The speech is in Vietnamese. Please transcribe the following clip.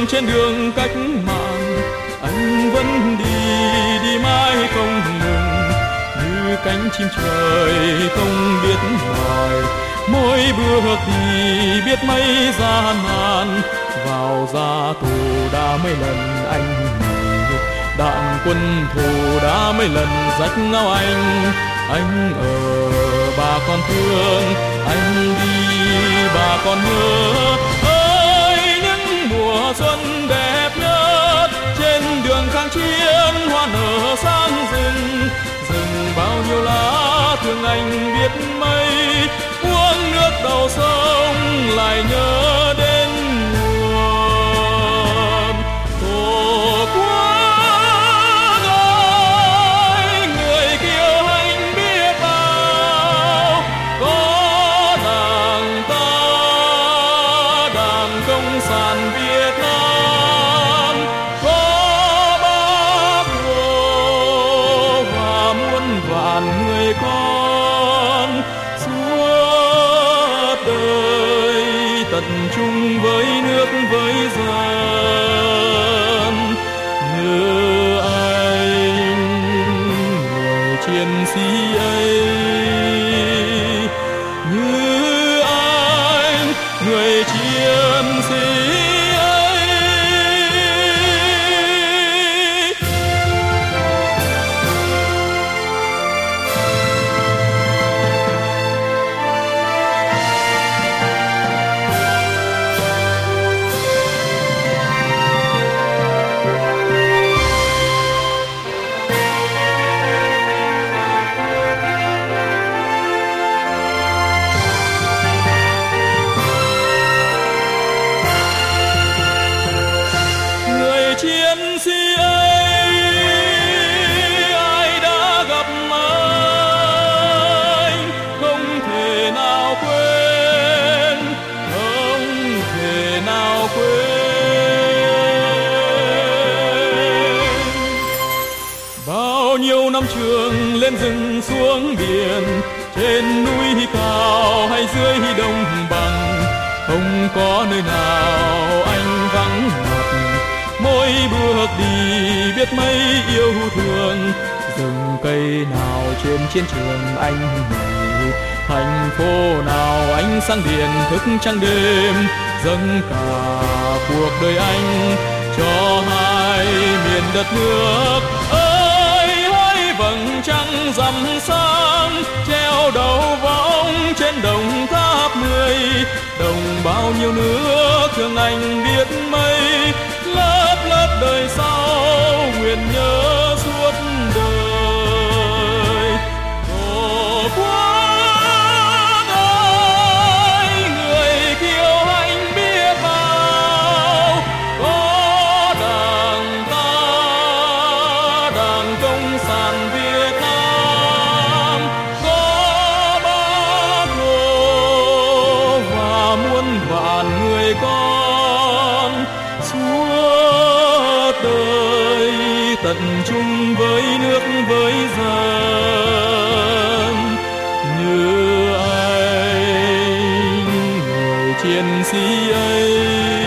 trên đường cách mạng, anh vẫn đi mãi không ngừng, như cánh chim trời không biết mỏi. Mỗi bước đi biết mấy gian nan, vào ra tù đã mấy lần anh nghỉ, đạn quân thù đã mấy lần rách áo anh. Anh ở bà con thương, anh đi bà con nhớ. Ơi những mùa xuân đẹp nhất, trên đường kháng chiến hoa nở sáng rừng. Rừng bao nhiêu lá thương anh biết mấy, uống nước đầu sông lại nhớ đến nguồn tổ quốc ơi. Người kiêu hãnh biết bao, có đảng ta, Đảng Cộng sản Việt Nam, có Bác Hồ và muôn vàn người con suốt đời tận chung với nước với dân. Như anh người chiến sĩ ấy, như anh người chiến sĩ ấy. Người chiến sĩ ấy ai đã gặp anh, không thể nào quên, không thể nào quên. Bao nhiêu năm trường lên rừng xuống biển, trên núi cao hay dưới đồng bằng, không có nơi nào anh vắng mặt. Mỗi bước đi biết mấy yêu thương, rừng cây nào trên chiến trường anh nhảy, thành phố nào anh sang biển thức trắng đêm, dâng cả cuộc đời anh cho hai miền đất nước. Ơi hỡi vầng trăng rằm sáng, treo đầu võng trên đồng Tháp 10, đồng bao nhiêu nước thương anh biết mấy. Lớp lớp đời sau nguyện nhớ suốt đời. Tổ quốc ơi, người kiêu hãnh biết bao, có Đảng ta, Đảng Cộng sản Việt Nam, có Bác Hồ và muôn vàn người con suốt đời tận chung với nước với dân. Như anh người chiến sĩ ấy,